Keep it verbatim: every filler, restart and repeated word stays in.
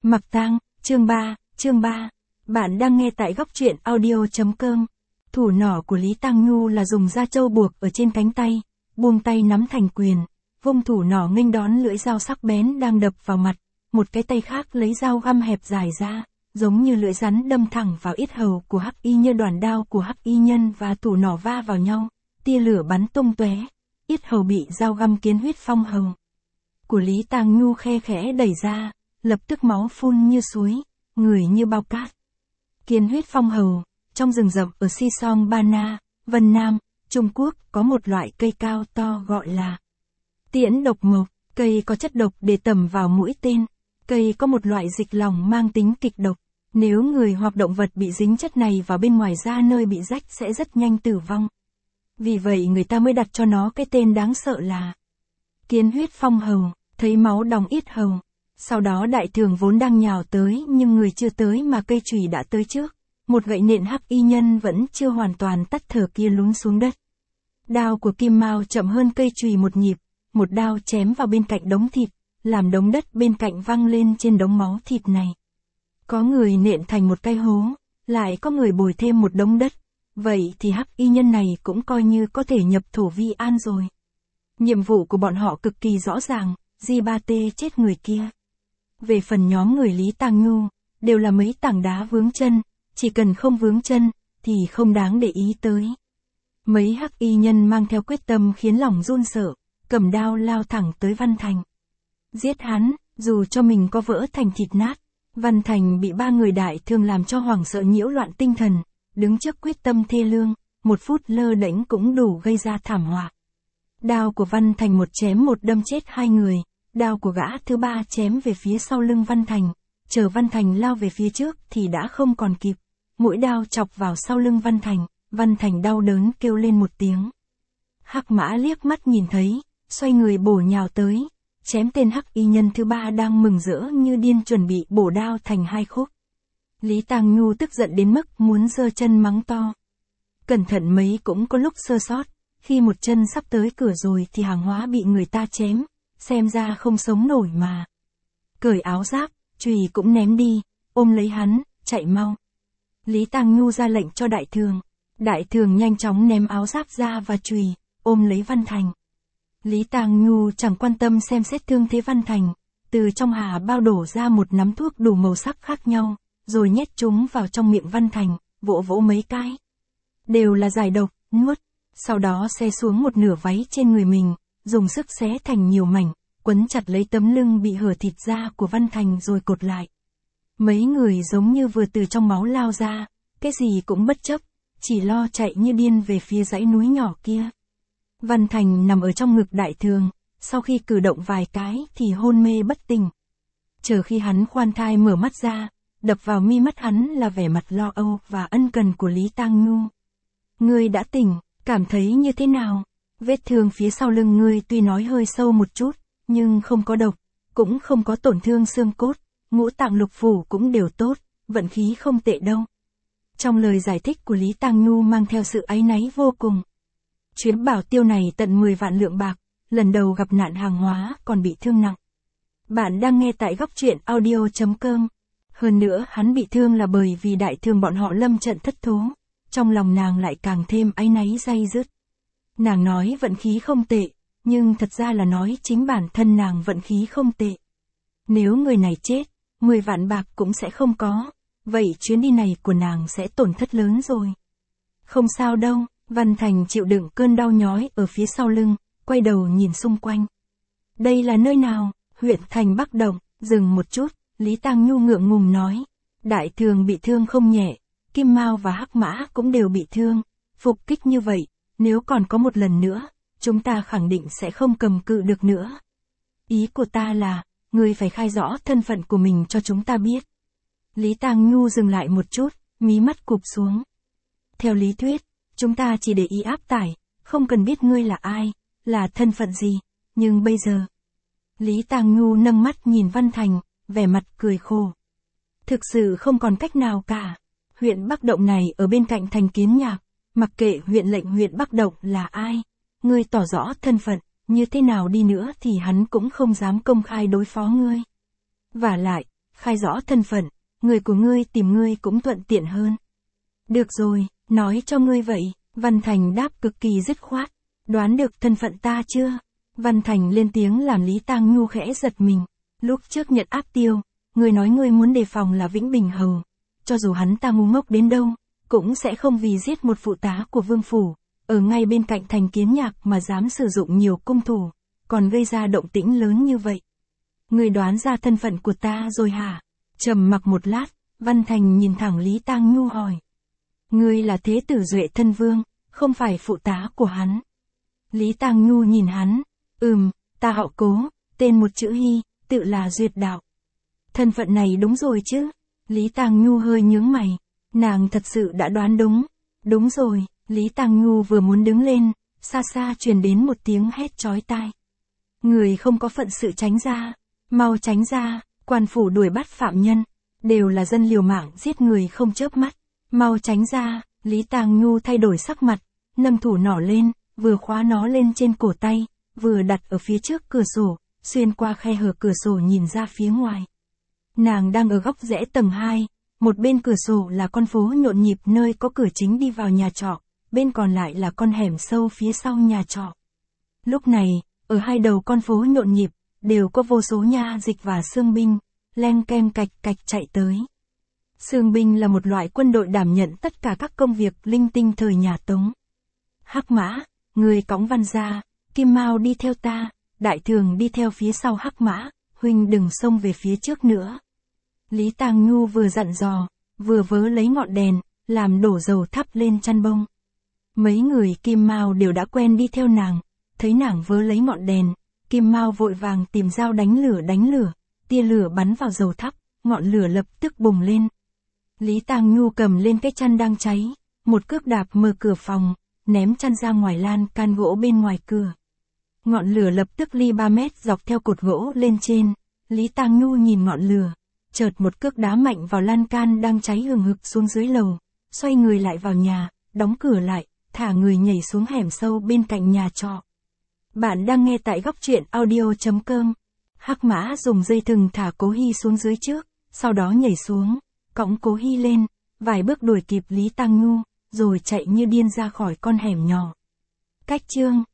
Mặc tang, chương ba, chương ba. Bạn đang nghe tại góc truyện audio chấm com. Thủ nỏ của Lý Tang Nhu là dùng da trâu buộc ở trên cánh tay, buông tay nắm thành quyền, vung thủ nỏ nghênh đón lưỡi dao sắc bén đang đập vào mặt, một cái tay khác lấy dao găm hẹp dài ra, giống như lưỡi rắn đâm thẳng vào yết hầu của Hắc Y Nhân. Đoàn đao của Hắc Y Nhân và thủ nỏ va vào nhau, tia lửa bắn tung tóe, yết hầu bị dao găm kiến huyết phong hầu của Lý Tang Nhu khe khẽ đẩy ra, lập tức máu phun như suối, người như bao cát. Kiến huyết phong hầu, trong rừng rậm ở Sisong Bana, Vân Nam, Trung Quốc có một loại cây cao to gọi là tiễn độc mộc. Cây có chất độc để tẩm vào mũi tên. Cây có một loại dịch lỏng mang tính kịch độc. Nếu người hoặc động vật bị dính chất này vào bên ngoài da nơi bị rách sẽ rất nhanh tử vong. Vì vậy người ta mới đặt cho nó cái tên đáng sợ là kiến huyết phong hầu. Thấy máu đong yết hầu. Sau đó đại thường vốn đang nhào tới nhưng người chưa tới mà cây chùy đã tới trước. Một gậy nện Hắc Y Nhân vẫn chưa hoàn toàn tắt thở kia lún xuống đất. Đao của Kim Mao chậm hơn cây chùy một nhịp, một đao chém vào bên cạnh đống thịt, làm đống đất bên cạnh văng lên trên đống máu thịt này. Có người nện thành một cái hố, lại có người bồi thêm một đống đất, vậy thì Hắc Y Nhân này cũng coi như có thể nhập thổ vi an rồi. Nhiệm vụ của bọn họ cực kỳ rõ ràng, Di Ba Tê chết người kia. Về phần nhóm người Lý Tang Nhu, đều là mấy tảng đá vướng chân, chỉ cần không vướng chân, thì không đáng để ý tới. Mấy Hắc Y Nhân mang theo quyết tâm khiến lòng run sợ, cầm đao lao thẳng tới Văn Thành. Giết hắn, dù cho mình có vỡ thành thịt nát. Văn Thành bị ba người đại thương làm cho hoảng sợ nhiễu loạn tinh thần, đứng trước quyết tâm thê lương, một phút lơ đễnh cũng đủ gây ra thảm họa. Đao của Văn Thành một chém một đâm chết hai người, đao của gã thứ ba chém về phía sau lưng Văn Thành, chờ Văn Thành lao về phía trước thì đã không còn kịp. Mũi đao chọc vào sau lưng Văn Thành, Văn Thành đau đớn kêu lên một tiếng. Hắc Mã liếc mắt nhìn thấy, xoay người bổ nhào tới, chém tên Hắc Y Nhân thứ ba đang mừng rỡ như điên chuẩn bị bổ đao thành hai khúc. Lý Tang Nhu tức giận đến mức muốn giơ chân mắng to. Cẩn thận mấy cũng có lúc sơ sót, khi một chân sắp tới cửa rồi thì hàng hóa bị người ta chém, xem ra không sống nổi mà. Cởi áo giáp, chùy cũng ném đi, ôm lấy hắn, chạy mau. Lý Tang Nhu ra lệnh cho đại thường. Đại thường nhanh chóng ném áo giáp ra và chùy, ôm lấy Văn Thành. Lý Tang Nhu chẳng quan tâm xem xét thương thế Văn Thành, từ trong hà bao đổ ra một nắm thuốc đủ màu sắc khác nhau, rồi nhét chúng vào trong miệng Văn Thành, vỗ vỗ mấy cái. Đều là giải độc, nuốt. Sau đó xé xuống một nửa váy trên người mình, dùng sức xé thành nhiều mảnh, quấn chặt lấy tấm lưng bị hở thịt ra của Văn Thành rồi cột lại. Mấy người giống như vừa từ trong máu lao ra, cái gì cũng bất chấp, chỉ lo chạy như điên về phía dãy núi nhỏ kia. Văn Thành nằm ở trong ngực đại thường, sau khi cử động vài cái thì hôn mê bất tỉnh. Chờ khi hắn khoan thai mở mắt ra, đập vào mi mắt hắn là vẻ mặt lo âu và ân cần của Lý Tang Nhu. Ngươi đã tỉnh, cảm thấy như thế nào? Vết thương phía sau lưng ngươi tuy nói hơi sâu một chút, nhưng không có độc, cũng không có tổn thương xương cốt, ngũ tạng lục phủ cũng đều tốt, vận khí không tệ đâu. Trong lời giải thích của Lý Tang Nhu mang theo sự áy náy vô cùng. Chuyến bảo tiêu này tận mười vạn lượng bạc, lần đầu gặp nạn hàng hóa còn bị thương nặng. Bạn đang nghe tại góc truyện audio chấm com. Hơn nữa hắn bị thương là bởi vì đại thương bọn họ lâm trận thất thố. Trong lòng nàng lại càng thêm áy náy day dứt. Nàng nói vận khí không tệ, nhưng thật ra là nói chính bản thân nàng vận khí không tệ. Nếu người này chết, mười vạn bạc cũng sẽ không có, vậy chuyến đi này của nàng sẽ tổn thất lớn rồi. Không sao đâu, Văn Thành chịu đựng cơn đau nhói ở phía sau lưng, quay đầu nhìn xung quanh. Đây là nơi nào? Huyện thành Bắc Động. Dừng một chút, Lý Tang Nhu ngượng ngùng nói. Đại thường bị thương không nhẹ, Kim Mao và Hắc Mã cũng đều bị thương. Phục kích như vậy, nếu còn có một lần nữa, chúng ta khẳng định sẽ không cầm cự được nữa. Ý của ta là, ngươi phải khai rõ thân phận của mình cho chúng ta biết. Lý Tang Nhu dừng lại một chút, mí mắt cụp xuống. Theo lý thuyết, chúng ta chỉ để ý áp tải, không cần biết ngươi là ai, là thân phận gì, nhưng bây giờ. Lý Tang Nhu nâng mắt nhìn Văn Thành, vẻ mặt cười khổ. Thực sự không còn cách nào cả. Huyện Bắc Động này ở bên cạnh thành Kiến Nhạc, mặc kệ huyện lệnh huyện Bắc Động là ai, ngươi tỏ rõ thân phận, như thế nào đi nữa thì hắn cũng không dám công khai đối phó ngươi. Vả lại, khai rõ thân phận, người của ngươi tìm ngươi cũng thuận tiện hơn. Được rồi, nói cho ngươi vậy, Văn Thành đáp cực kỳ dứt khoát. Đoán được thân phận ta chưa? Văn Thành lên tiếng làm Lý Tang Nhu khẽ giật mình. Lúc trước nhận áp tiêu, ngươi nói ngươi muốn đề phòng là Vĩnh Bình Hầu. Cho dù hắn ta ngu ngốc đến đâu, cũng sẽ không vì giết một phụ tá của vương phủ, ở ngay bên cạnh thành Kiến Nhạc mà dám sử dụng nhiều cung thủ, còn gây ra động tĩnh lớn như vậy. Ngươi đoán ra thân phận của ta rồi hả? Trầm mặc một lát, Văn Thành nhìn thẳng Lý Tang Nhu hỏi. Ngươi là thế tử Duệ thân vương, không phải phụ tá của hắn. Lý Tang Nhu nhìn hắn, ừm, ta họ Cố, tên một chữ Hy, tự là Duyệt Đạo. Thân phận này đúng rồi chứ? Lý Tang Nhu hơi nhướng mày, nàng thật sự đã đoán đúng. Đúng rồi, Lý Tang Nhu vừa muốn đứng lên, xa xa truyền đến một tiếng hét chói tai. Người không có phận sự tránh ra, mau tránh ra, quan phủ đuổi bắt phạm nhân, đều là dân liều mạng giết người không chớp mắt, mau tránh ra. Lý Tang Nhu thay đổi sắc mặt, nâng thủ nỏ lên, vừa khóa nó lên trên cổ tay, vừa đặt ở phía trước cửa sổ, xuyên qua khe hở cửa sổ nhìn ra phía ngoài. Nàng đang ở góc rẽ tầng hai, một bên cửa sổ là con phố nhộn nhịp nơi có cửa chính đi vào nhà trọ, bên còn lại là con hẻm sâu phía sau nhà trọ. Lúc này, ở hai đầu con phố nhộn nhịp, đều có vô số nha dịch và xương binh, len ken cạch cạch chạy tới. Xương binh là một loại quân đội đảm nhận tất cả các công việc linh tinh thời nhà Tống. Hắc Mã, người cõng Văn ra, Kim Mao đi theo ta, Đại Thường đi theo phía sau Hắc Mã, huynh đừng xông về phía trước nữa. Lý Tang Nhu vừa dặn dò, vừa vớ lấy ngọn đèn, làm đổ dầu thắp lên chăn bông. Mấy người Kim Mao đều đã quen đi theo nàng, thấy nàng vớ lấy ngọn đèn, Kim Mao vội vàng tìm dao đánh lửa đánh lửa, tia lửa bắn vào dầu thắp, ngọn lửa lập tức bùng lên. Lý Tang Nhu cầm lên cái chăn đang cháy, một cước đạp mở cửa phòng, ném chăn ra ngoài lan can gỗ bên ngoài cửa. Ngọn lửa lập tức ly ba mét dọc theo cột gỗ lên trên, Lý Tang Nhu nhìn ngọn lửa, chợt một cước đá mạnh vào lan can đang cháy hừng hực xuống dưới lầu, xoay người lại vào nhà, đóng cửa lại, thả người nhảy xuống hẻm sâu bên cạnh nhà trọ. Bạn đang nghe tại góc truyện audio chấm com. Hắc Mã dùng dây thừng thả Cố Hy xuống dưới trước, sau đó nhảy xuống, cõng Cố Hy lên, vài bước đuổi kịp Lý Tang Nhu, rồi chạy như điên ra khỏi con hẻm nhỏ. Cách chương